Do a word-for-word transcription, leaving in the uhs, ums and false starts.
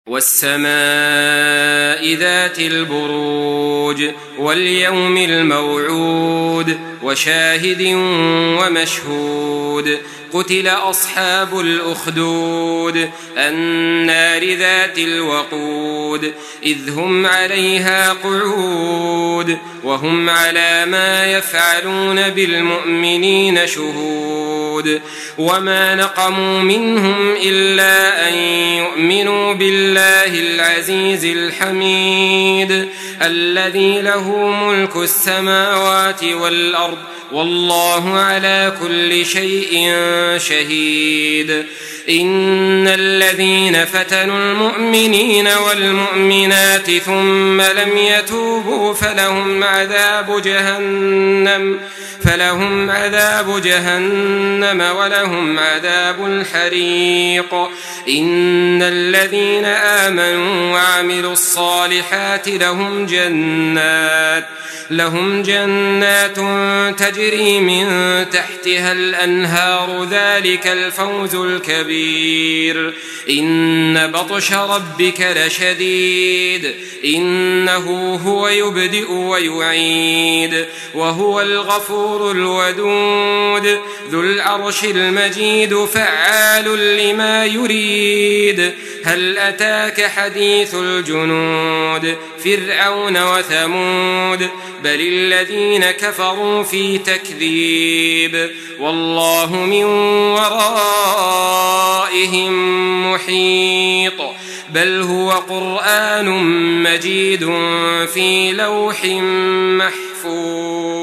والسماء ذات البروج واليوم الموعود وشاهد ومشهود قتل أصحاب الأخدود النار ذات الوقود إذ هم عليها قعود وهم على ما يفعلون بالمؤمنين شهود وما نقموا منهم إلا أن يؤمنوا بالله العزيز الحميد الذي له ملك السماوات والأرض والله على كل شيء شهيد إن الذين فتنوا المؤمنين والمؤمنات ثم لم يتوبوا فلهم عذاب جهنم فلهم عذاب جهنم ولهم عذاب الحريق إن الذين آمنوا وعملوا الصالحات لهم جنات لهم جنات تجري من تحتها الأنهار ذلك الفوز الكبير إن بطش ربك لشديد إنه هو يبدئ ويعيد وهو الغفور الودود ذو العرش المجيد فعال لما يريد هل أتاك حديث الجنود فرعون وثمود بل الذين كفروا في تكذيب والله من ورائهم محيط بل هو قرآن مجيد في لوح محفوظ.